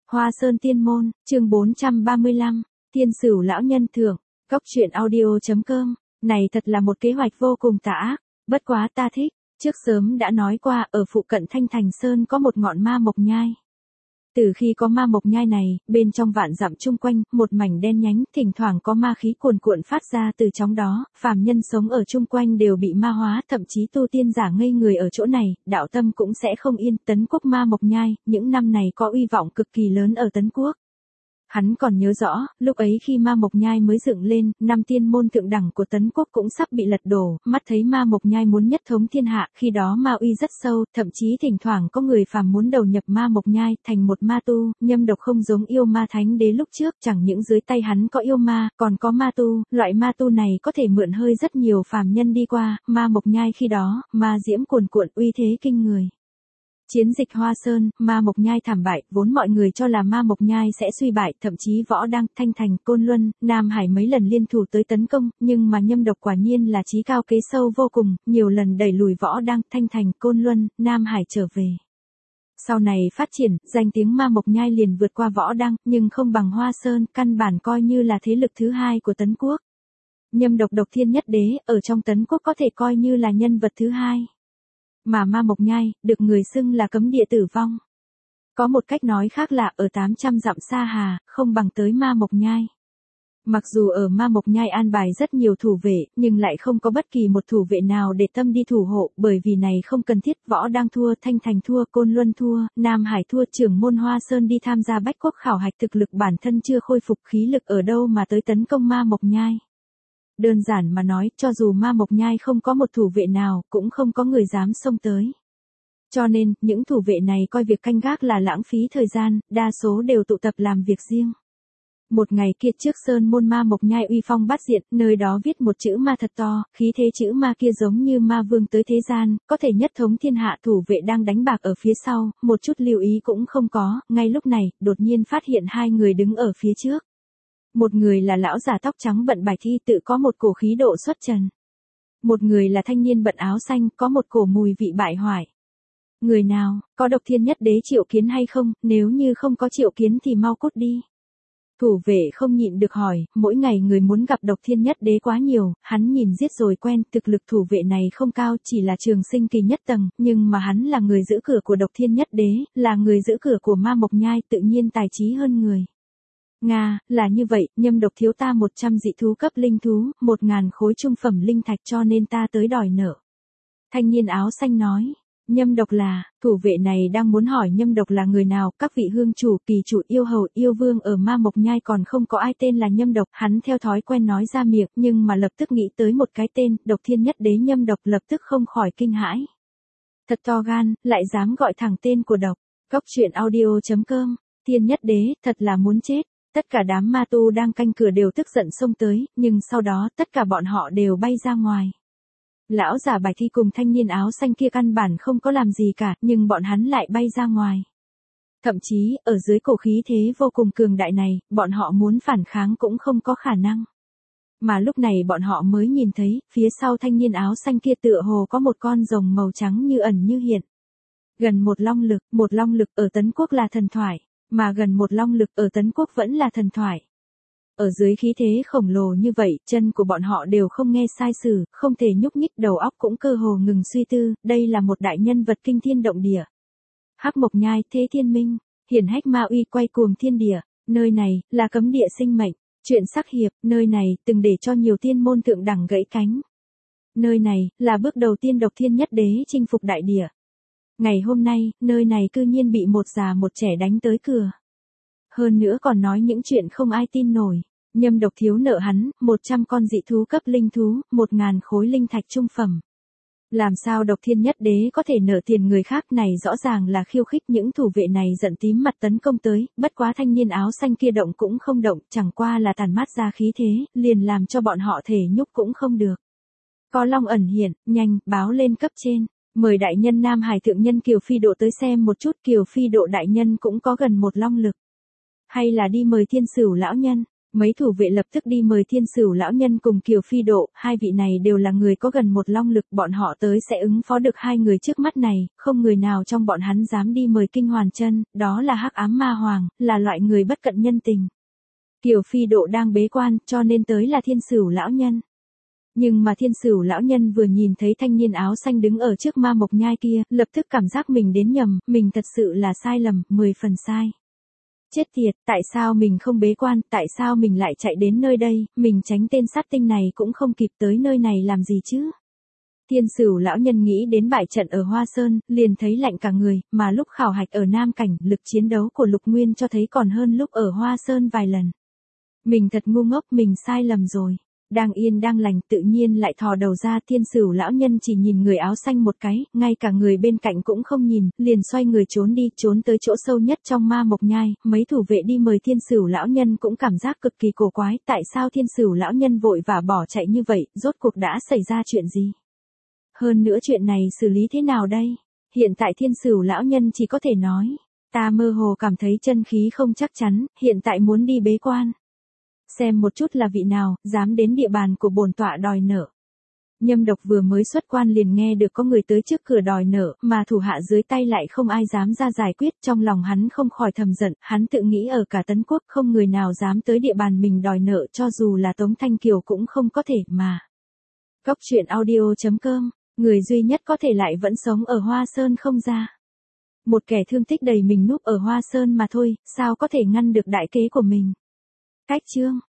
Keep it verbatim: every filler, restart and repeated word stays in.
Hoa Sơn Tiên Môn, chương bốn trăm ba mươi lăm, Tiên Sửu lão nhân thưởng, Cốc truyện audio chấm com, này thật là một kế hoạch vô cùng tà ác, bất quá ta thích, trước sớm đã nói qua ở phụ cận Thanh Thành Sơn có một ngọn ma mộc nhai. Từ khi có ma mộc nhai này, bên trong vạn dặm chung quanh, một mảnh đen nhánh, thỉnh thoảng có ma khí cuồn cuộn phát ra từ trong đó, phàm nhân sống ở chung quanh đều bị ma hóa, thậm chí tu tiên giả ngây người ở chỗ này, đạo tâm cũng sẽ không yên. Tấn Quốc ma mộc nhai, những năm này có uy vọng cực kỳ lớn ở Tấn Quốc. Hắn còn nhớ rõ, lúc ấy khi ma mộc nhai mới dựng lên, năm tiên môn thượng đẳng của Tấn Quốc cũng sắp bị lật đổ, mắt thấy ma mộc nhai muốn nhất thống thiên hạ, khi đó ma uy rất sâu, thậm chí thỉnh thoảng có người phàm muốn đầu nhập ma mộc nhai, thành một ma tu, nhâm độc không giống yêu ma thánh đế lúc trước, chẳng những dưới tay hắn có yêu ma, còn có ma tu, loại ma tu này có thể mượn hơi rất nhiều phàm nhân đi qua, ma mộc nhai khi đó, ma diễm cuồn cuộn uy thế kinh người. Chiến dịch Hoa Sơn, ma mộc nhai thảm bại, vốn mọi người cho là ma mộc nhai sẽ suy bại, thậm chí Võ Đăng, Thanh Thành, Côn Luân, Nam Hải mấy lần liên thủ tới tấn công, nhưng mà nhâm độc quả nhiên là trí cao kế sâu vô cùng, nhiều lần đẩy lùi Võ Đăng, Thanh Thành, Côn Luân, Nam Hải trở về. Sau này phát triển, danh tiếng ma mộc nhai liền vượt qua Võ Đăng, nhưng không bằng Hoa Sơn, căn bản coi như là thế lực thứ hai của Tấn Quốc. Nhâm độc độc thiên nhất đế, ở trong Tấn Quốc có thể coi như là nhân vật thứ hai. Mà ma mộc nhai, được người xưng là cấm địa tử vong. Có một cách nói khác là ở tám trăm dặm xa hà, không bằng tới ma mộc nhai. Mặc dù ở ma mộc nhai an bài rất nhiều thủ vệ, nhưng lại không có bất kỳ một thủ vệ nào để tâm đi thủ hộ, bởi vì này không cần thiết. Võ Đăng thua, Thanh Thành thua, Côn Luân thua, Nam Hải thua, trưởng môn Hoa Sơn đi tham gia bách quốc khảo hạch, thực lực bản thân chưa khôi phục, khí lực ở đâu mà tới tấn công ma mộc nhai. Đơn giản mà nói, cho dù ma mộc nhai không có một thủ vệ nào, cũng không có người dám xông tới. Cho nên, những thủ vệ này coi việc canh gác là lãng phí thời gian, đa số đều tụ tập làm việc riêng. Một ngày kia trước sơn môn ma mộc nhai uy phong bát diện, nơi đó viết một chữ ma thật to, khí thế chữ ma kia giống như ma vương tới thế gian, có thể nhất thống thiên hạ. Thủ vệ đang đánh bạc ở phía sau, một chút lưu ý cũng không có, ngay lúc này, đột nhiên phát hiện hai người đứng ở phía trước. Một người là lão già tóc trắng bận bài thi tự có một cổ khí độ xuất trần. Một người là thanh niên bận áo xanh có một cổ mùi vị bại hoại. Người nào, có độc thiên nhất đế triệu kiến hay không, nếu như không có triệu kiến thì mau cút đi. Thủ vệ không nhịn được hỏi, mỗi ngày người muốn gặp độc thiên nhất đế quá nhiều, hắn nhìn giết rồi quen, thực lực thủ vệ này không cao, chỉ là trường sinh kỳ nhất tầng, nhưng mà hắn là người giữ cửa của độc thiên nhất đế, là người giữ cửa của ma mộc nhai, tự nhiên tài trí hơn người. Nga, là như vậy, nhâm độc thiếu ta một trăm dị thú cấp linh thú, một ngàn khối trung phẩm linh thạch cho nên ta tới đòi nợ. Thanh niên áo xanh nói, nhâm độc là, thủ vệ này đang muốn hỏi nhâm độc là người nào, các vị hương chủ, kỳ chủ, yêu hầu, yêu vương ở ma mộc nhai còn không có ai tên là nhâm độc, hắn theo thói quen nói ra miệng, nhưng mà lập tức nghĩ tới một cái tên, độc thiên nhất đế nhâm độc, lập tức không khỏi kinh hãi. Thật to gan, lại dám gọi thẳng tên của độc, Cốc truyện audio chấm com, thiên nhất đế, thật là muốn chết. Tất cả đám ma tu đang canh cửa đều tức giận xông tới, nhưng sau đó tất cả bọn họ đều bay ra ngoài. Lão giả bài thi cùng thanh niên áo xanh kia căn bản không có làm gì cả, nhưng bọn hắn lại bay ra ngoài. Thậm chí, ở dưới cổ khí thế vô cùng cường đại này, bọn họ muốn phản kháng cũng không có khả năng. Mà lúc này bọn họ mới nhìn thấy, phía sau thanh niên áo xanh kia tựa hồ có một con rồng màu trắng như ẩn như hiện. Gần một long lực, một long lực ở Tấn Quốc là thần thoại. Mà gần một long lực ở Tấn Quốc vẫn là thần thoại. Ở dưới khí thế khổng lồ như vậy, chân của bọn họ đều không nghe sai sử, không thể nhúc nhích, đầu óc cũng cơ hồ ngừng suy tư, đây là một đại nhân vật kinh thiên động địa. Hắc mộc nhai, thế thiên minh, hiển hách ma uy quay cuồng thiên địa, nơi này, là cấm địa sinh mệnh, chuyện sắc hiệp, nơi này, từng để cho nhiều tiên môn thượng đẳng gãy cánh. Nơi này, là bước đầu tiên độc thiên nhất đế chinh phục đại địa. Ngày hôm nay, nơi này cư nhiên bị một già một trẻ đánh tới cửa. Hơn nữa còn nói những chuyện không ai tin nổi. Nhâm độc thiếu nợ hắn, một trăm con dị thú cấp linh thú, một ngàn khối linh thạch trung phẩm. Làm sao độc thiên nhất đế có thể nợ tiền người khác, này rõ ràng là khiêu khích. Những thủ vệ này giận tím mặt tấn công tới, bất quá thanh niên áo xanh kia động cũng không động, chẳng qua là tàn mát ra khí thế, liền làm cho bọn họ thể nhúc cũng không được. Có long ẩn hiện, nhanh, báo lên cấp trên. Mời đại nhân Nam Hải thượng nhân Kiều Phi Độ tới xem một chút. Kiều Phi Độ đại nhân cũng có gần một long lực. Hay là đi mời Thiên Sửu lão nhân. Mấy thủ vệ lập tức đi mời Thiên Sửu lão nhân cùng Kiều Phi Độ, hai vị này đều là người có gần một long lực, bọn họ tới sẽ ứng phó được hai người trước mắt này, không người nào trong bọn hắn dám đi mời Kinh Hoàn Chân, đó là Hắc Ám Ma Hoàng, là loại người bất cận nhân tình. Kiều Phi Độ đang bế quan, cho nên tới là Thiên Sửu lão nhân. Nhưng mà Thiên Sửu lão nhân vừa nhìn thấy thanh niên áo xanh đứng ở trước ma mộc nhai kia, lập tức cảm giác mình đến nhầm, mình thật sự là sai lầm, mười phần sai. Chết tiệt, tại sao mình không bế quan, tại sao mình lại chạy đến nơi đây, mình tránh tên sát tinh này cũng không kịp tới nơi này làm gì chứ? Thiên Sửu lão nhân nghĩ đến bại trận ở Hoa Sơn, liền thấy lạnh cả người, mà lúc khảo hạch ở Nam Cảnh, lực chiến đấu của Lục Nguyên cho thấy còn hơn lúc ở Hoa Sơn vài lần. Mình thật ngu ngốc, mình sai lầm rồi. Đang yên đang lành tự nhiên lại thò đầu ra, Thiên Sửu lão nhân chỉ nhìn người áo xanh một cái, ngay cả người bên cạnh cũng không nhìn, liền xoay người trốn đi, trốn tới chỗ sâu nhất trong ma mộc nhai, mấy thủ vệ đi mời Thiên Sửu lão nhân cũng cảm giác cực kỳ cổ quái, tại sao Thiên Sửu lão nhân vội và bỏ chạy như vậy, rốt cuộc đã xảy ra chuyện gì? Hơn nữa chuyện này xử lý thế nào đây? Hiện tại Thiên Sửu lão nhân chỉ có thể nói, ta mơ hồ cảm thấy chân khí không chắc chắn, hiện tại muốn đi bế quan. Xem một chút là vị nào, dám đến địa bàn của bổn tọa đòi nợ. Nhâm Độc vừa mới xuất quan liền nghe được có người tới trước cửa đòi nợ, mà thủ hạ dưới tay lại không ai dám ra giải quyết, trong lòng hắn không khỏi thầm giận, hắn tự nghĩ ở cả Tấn Quốc không người nào dám tới địa bàn mình đòi nợ, cho dù là Tống Thanh Kiều cũng không có thể mà. Cốc truyện audio chấm com, người duy nhất có thể lại vẫn sống ở Hoa Sơn không ra. Một kẻ thương tích đầy mình núp ở Hoa Sơn mà thôi, sao có thể ngăn được đại kế của mình. Cách chương